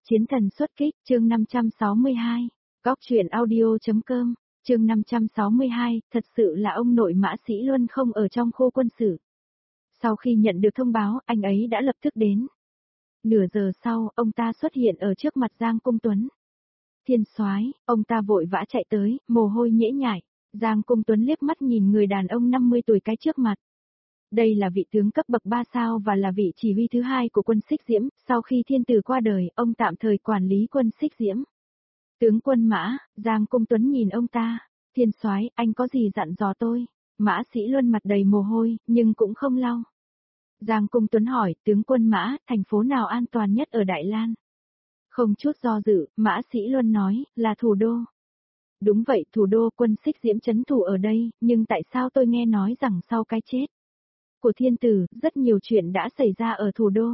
Chiến thần xuất kích, chương 562. Góc truyện audio.com, chương 562, thật sự là ông nội Mã Sĩ Luân không ở trong khu quân sự. Sau khi nhận được thông báo, anh ấy đã lập tức đến. Nửa giờ sau, ông ta xuất hiện ở trước mặt Giang Cung Tuấn. Thiên soái, ông ta vội vã chạy tới, mồ hôi nhễ nhại. Giang Cung Tuấn liếc mắt nhìn người đàn ông 50 tuổi cái trước mặt. Đây là vị tướng cấp bậc 3 sao và là vị chỉ huy thứ hai của quân Xích Diễm, sau khi thiên tử qua đời, ông tạm thời quản lý quân Xích Diễm. Tướng quân Mã, Giang Cung Tuấn nhìn ông ta, thiên soái, anh có gì dặn dò tôi? Mã Sĩ Luân mặt đầy mồ hôi, nhưng cũng không lau. Giang Cung Tuấn hỏi, tướng quân Mã, thành phố nào an toàn nhất ở Đại Lan? Không chút do dự, Mã Sĩ Luân nói, là thủ đô. Đúng vậy, thủ đô, quân Xích Diễm trấn thủ ở đây, nhưng tại sao tôi nghe nói rằng sau cái chết của thiên tử, rất nhiều chuyện đã xảy ra ở thủ đô.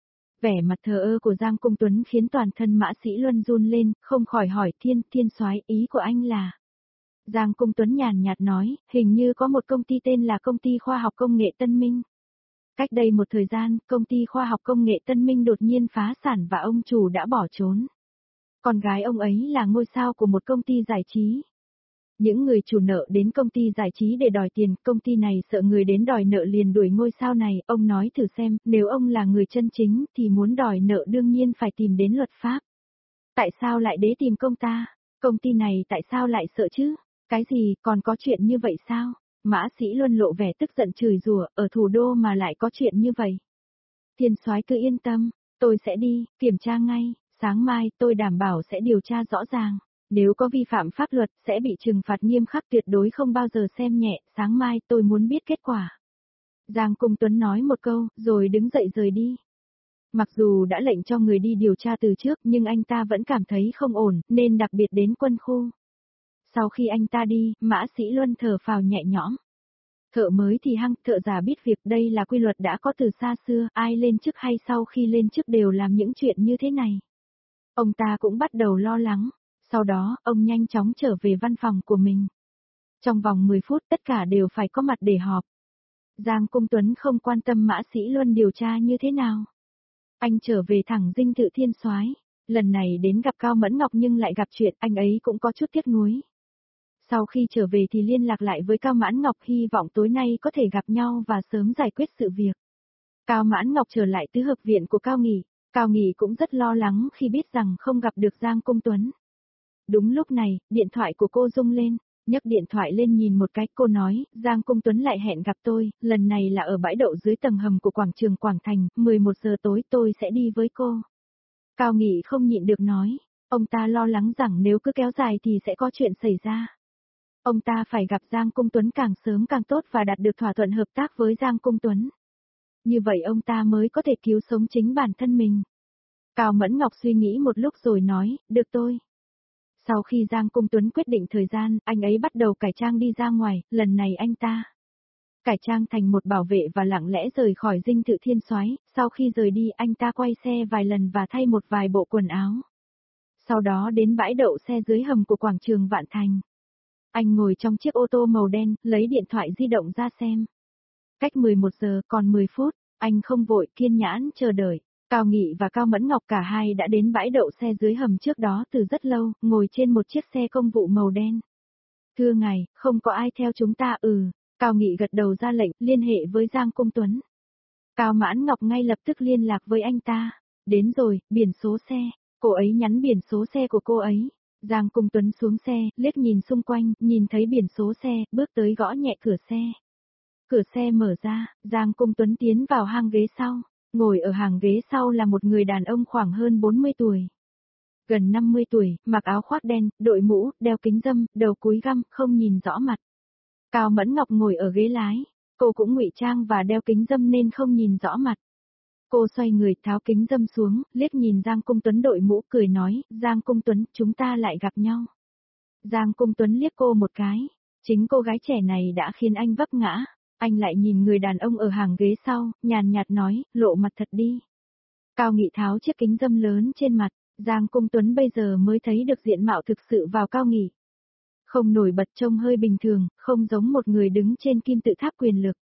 Vẻ mặt thờ ơ của Giang Cung Tuấn khiến toàn thân Mã Sĩ Luân run lên, không khỏi hỏi thiên soái, ý của anh là. Giang Cung Tuấn nhàn nhạt nói, hình như có một công ty tên là Công ty Khoa học Công nghệ Tân Minh. Cách đây một thời gian, Công ty Khoa học Công nghệ Tân Minh đột nhiên phá sản và ông chủ đã bỏ trốn. Con gái ông ấy là ngôi sao của một công ty giải trí. Những người chủ nợ đến công ty giải trí để đòi tiền, công ty này sợ người đến đòi nợ liền đuổi ngôi sao này, ông nói thử xem, nếu ông là người chân chính thì muốn đòi nợ đương nhiên phải tìm đến luật pháp. Tại sao lại đế tìm công ty này tại sao lại sợ chứ? Cái gì, còn có chuyện như vậy sao? Mã Sĩ Luân lộ vẻ tức giận chửi rủa, ở thủ đô mà lại có chuyện như vậy. Thiên soái cứ yên tâm, tôi sẽ đi, kiểm tra ngay, sáng mai tôi đảm bảo sẽ điều tra rõ ràng. Nếu có vi phạm pháp luật sẽ bị trừng phạt nghiêm khắc, tuyệt đối không bao giờ xem nhẹ, sáng mai tôi muốn biết kết quả. Giang Cung Tuấn nói một câu, rồi đứng dậy rời đi. Mặc dù đã lệnh cho người đi điều tra từ trước nhưng anh ta vẫn cảm thấy không ổn, nên đặc biệt đến quân khu. Sau khi anh ta đi, Mã Sĩ Luân thở phào nhẹ nhõm. Thợ mới thì hăng, thợ già biết việc, đây là quy luật đã có từ xa xưa, ai lên chức hay sau khi lên chức đều làm những chuyện như thế này. Ông ta cũng bắt đầu lo lắng. Sau đó, ông nhanh chóng trở về văn phòng của mình. Trong vòng 10 phút tất cả đều phải có mặt để họp. Giang Cung Tuấn không quan tâm Mã Sĩ Luân điều tra như thế nào. Anh trở về thẳng dinh thự thiên soái. Lần này đến gặp Cao Mẫn Ngọc nhưng lại gặp chuyện, anh ấy cũng có chút tiếc nuối. Sau khi trở về thì liên lạc lại với Cao Mãn Ngọc, hy vọng tối nay có thể gặp nhau và sớm giải quyết sự việc. Cao Mãn Ngọc trở lại tứ hợp viện của Cao Nghị. Cao Nghị cũng rất lo lắng khi biết rằng không gặp được Giang Cung Tuấn. Đúng lúc này, điện thoại của cô rung lên, nhấc điện thoại lên nhìn một cái, cô nói, Giang Cung Tuấn lại hẹn gặp tôi, lần này là ở bãi đậu dưới tầng hầm của quảng trường Quảng Thành, 11 giờ tối tôi sẽ đi với cô. Cao Nghị không nhịn được nói, ông ta lo lắng rằng nếu cứ kéo dài thì sẽ có chuyện xảy ra. Ông ta phải gặp Giang Cung Tuấn càng sớm càng tốt và đạt được thỏa thuận hợp tác với Giang Cung Tuấn. Như vậy ông ta mới có thể cứu sống chính bản thân mình. Cao Mẫn Ngọc suy nghĩ một lúc rồi nói, được tôi. Sau khi Giang Cung Tuấn quyết định thời gian, anh ấy bắt đầu cải trang đi ra ngoài, lần này anh ta cải trang thành một bảo vệ và lặng lẽ rời khỏi dinh thự thiên soái. Sau khi rời đi anh ta quay xe vài lần và thay một vài bộ quần áo. Sau đó đến bãi đậu xe dưới hầm của quảng trường Vạn Thành. Anh ngồi trong chiếc ô tô màu đen, lấy điện thoại di động ra xem. Cách 11 giờ còn 10 phút, anh không vội, kiên nhẫn chờ đợi. Cao Nghị và Cao Mẫn Ngọc cả hai đã đến bãi đậu xe dưới hầm trước đó từ rất lâu, ngồi trên một chiếc xe công vụ màu đen. Thưa ngài, không có ai theo chúng ta. Cao Nghị gật đầu ra lệnh, liên hệ với Giang Cung Tuấn. Cao Mãn Ngọc ngay lập tức liên lạc với anh ta. Đến rồi, biển số xe. Cô ấy nhắn biển số xe của cô ấy. Giang Cung Tuấn xuống xe, liếc nhìn xung quanh, nhìn thấy biển số xe, bước tới gõ nhẹ cửa xe. Cửa xe mở ra, Giang Cung Tuấn tiến vào hàng ghế sau. Ngồi ở hàng ghế sau là một người đàn ông khoảng hơn 40 tuổi. Gần 50 tuổi, mặc áo khoác đen, đội mũ, đeo kính râm, đầu cúi găm, không nhìn rõ mặt. Cao Mẫn Ngọc ngồi ở ghế lái, cô cũng ngụy trang và đeo kính râm nên không nhìn rõ mặt. Cô xoay người tháo kính râm xuống, liếc nhìn Giang Cung Tuấn đội mũ cười nói, Giang Cung Tuấn, chúng ta lại gặp nhau. Giang Cung Tuấn liếc cô một cái, chính cô gái trẻ này đã khiến anh vấp ngã. Anh lại nhìn người đàn ông ở hàng ghế sau, nhàn nhạt nói, lộ mặt thật đi. Cao Nghị tháo chiếc kính râm lớn trên mặt, Giang Cung Tuấn bây giờ mới thấy được diện mạo thực sự vào Cao Nghị. Không nổi bật, trông hơi bình thường, không giống một người đứng trên kim tự tháp quyền lực.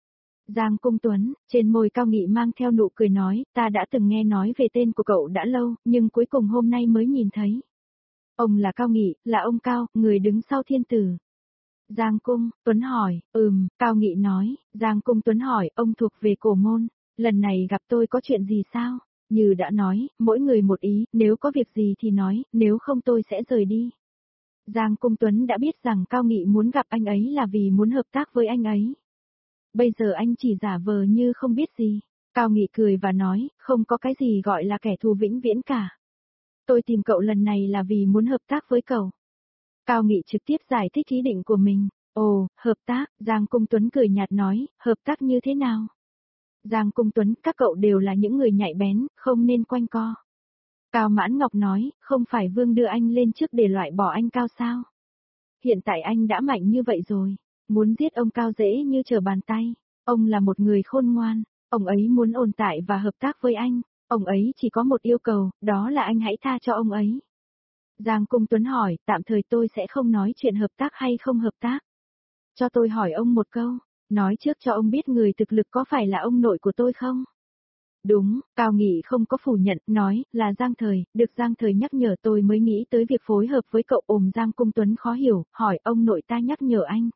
Giang Cung Tuấn, trên môi Cao Nghị mang theo nụ cười nói, ta đã từng nghe nói về tên của cậu đã lâu, nhưng cuối cùng hôm nay mới nhìn thấy. Ông là Cao Nghị, là ông Cao, người đứng sau thiên tử. Giang Cung Tuấn hỏi, Cao Nghị nói, Giang Cung Tuấn hỏi, ông thuộc về cổ môn, lần này gặp tôi có chuyện gì sao? Như đã nói, mỗi người một ý, nếu có việc gì thì nói, nếu không tôi sẽ rời đi. Giang Cung Tuấn đã biết rằng Cao Nghị muốn gặp anh ấy là vì muốn hợp tác với anh ấy. Bây giờ anh chỉ giả vờ như không biết gì. Cao Nghị cười và nói, không có cái gì gọi là kẻ thù vĩnh viễn cả. Tôi tìm cậu lần này là vì muốn hợp tác với cậu. Cao Nghị trực tiếp giải thích ý định của mình. Ồ, hợp tác, Giang Cung Tuấn cười nhạt nói, hợp tác như thế nào? Giang Cung Tuấn, các cậu đều là những người nhạy bén, không nên quanh co. Cao Mãn Ngọc nói, không phải Vương đưa anh lên trước để loại bỏ anh Cao sao? Hiện tại anh đã mạnh như vậy rồi, muốn giết ông Cao dễ như trở bàn tay. Ông là một người khôn ngoan, ông ấy muốn ổn tại và hợp tác với anh. Ông ấy chỉ có một yêu cầu, đó là anh hãy tha cho ông ấy. Giang Cung Tuấn hỏi, tạm thời tôi sẽ không nói chuyện hợp tác hay không hợp tác. Cho tôi hỏi ông một câu, nói trước cho ông biết người thực lực có phải là ông nội của tôi không? Đúng, Cao Nghị không có phủ nhận, nói, là Giang Thời, được Giang Thời nhắc nhở tôi mới nghĩ tới việc phối hợp với cậu. Giang Cung Tuấn khó hiểu, hỏi ông nội ta nhắc nhở anh.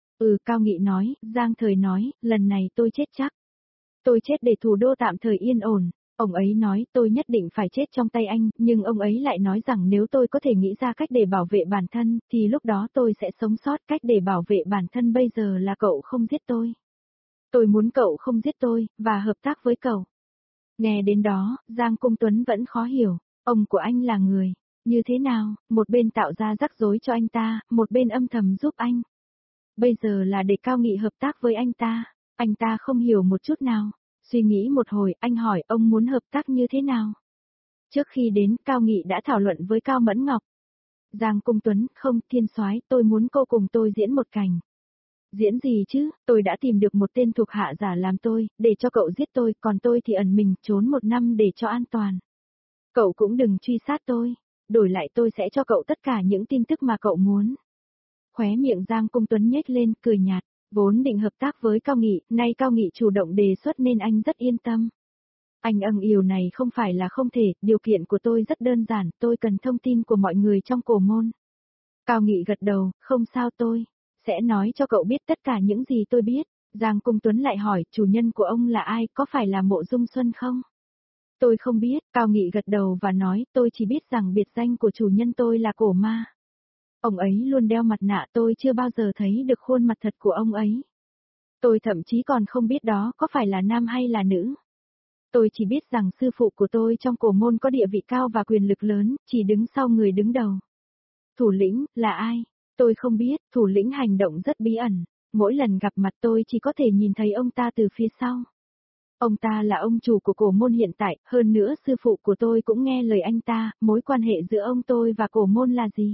Cao Nghị nói, Giang Thời nói, lần này tôi chết chắc. Tôi chết để thủ đô tạm thời yên ổn. Ông ấy nói tôi nhất định phải chết trong tay anh, nhưng ông ấy lại nói rằng nếu tôi có thể nghĩ ra cách để bảo vệ bản thân, thì lúc đó tôi sẽ sống sót. Cách để bảo vệ bản thân bây giờ là cậu không giết tôi. Tôi muốn cậu không giết tôi, và hợp tác với cậu. Nghe đến đó, Giang Cung Tuấn vẫn khó hiểu, ông của anh là người, như thế nào, một bên tạo ra rắc rối cho anh ta, một bên âm thầm giúp anh. Bây giờ là để Cao Nghị hợp tác với anh ta không hiểu một chút nào. Suy nghĩ một hồi, anh hỏi ông muốn hợp tác như thế nào? Trước khi đến, Cao Nghị đã thảo luận với Cao Mẫn Ngọc. Giang Cung Tuấn, không, Thiên Soái, tôi muốn cô cùng tôi diễn một cảnh. Diễn gì chứ, tôi đã tìm được một tên thuộc hạ giả làm tôi, để cho cậu giết tôi, còn tôi thì ẩn mình, trốn 1 năm để cho an toàn. Cậu cũng đừng truy sát tôi, đổi lại tôi sẽ cho cậu tất cả những tin tức mà cậu muốn. Khóe miệng Giang Cung Tuấn nhếch lên, cười nhạt, vốn định hợp tác với Cao Nghị, nay Cao Nghị chủ động đề xuất nên anh rất yên tâm. Anh yêu này không phải là không thể, điều kiện của tôi rất đơn giản, tôi cần thông tin của mọi người trong cổ môn. Cao Nghị gật đầu, không sao tôi sẽ nói cho cậu biết tất cả những gì tôi biết. Giang Cung Tuấn lại hỏi, chủ nhân của ông là ai, có phải là Mộ Dung Xuân không? Tôi không biết, Cao Nghị gật đầu và nói, tôi chỉ biết rằng biệt danh của chủ nhân tôi là Cổ Ma. Ông ấy luôn đeo mặt nạ, tôi chưa bao giờ thấy được khuôn mặt thật của ông ấy. Tôi thậm chí còn không biết đó có phải là nam hay là nữ. Tôi chỉ biết rằng sư phụ của tôi trong cổ môn có địa vị cao và quyền lực lớn, chỉ đứng sau người đứng đầu. Thủ lĩnh, là ai? Tôi không biết, thủ lĩnh hành động rất bí ẩn. Mỗi lần gặp mặt tôi chỉ có thể nhìn thấy ông ta từ phía sau. Ông ta là ông chủ của cổ môn hiện tại, hơn nữa sư phụ của tôi cũng nghe lời anh ta, mối quan hệ giữa ông tôi và cổ môn là gì?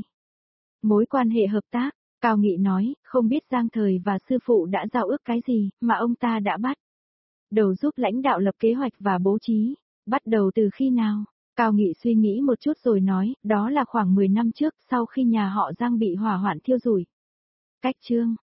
Mối quan hệ hợp tác, Cao Nghị nói, không biết Giang Thời và sư phụ đã giao ước cái gì, mà ông ta đã bắt đầu giúp lãnh đạo lập kế hoạch và bố trí. Bắt đầu từ khi nào? Cao Nghị suy nghĩ một chút rồi nói, đó là khoảng 10 năm trước, sau khi nhà họ Giang bị hỏa hoạn thiêu rụi. Cách chương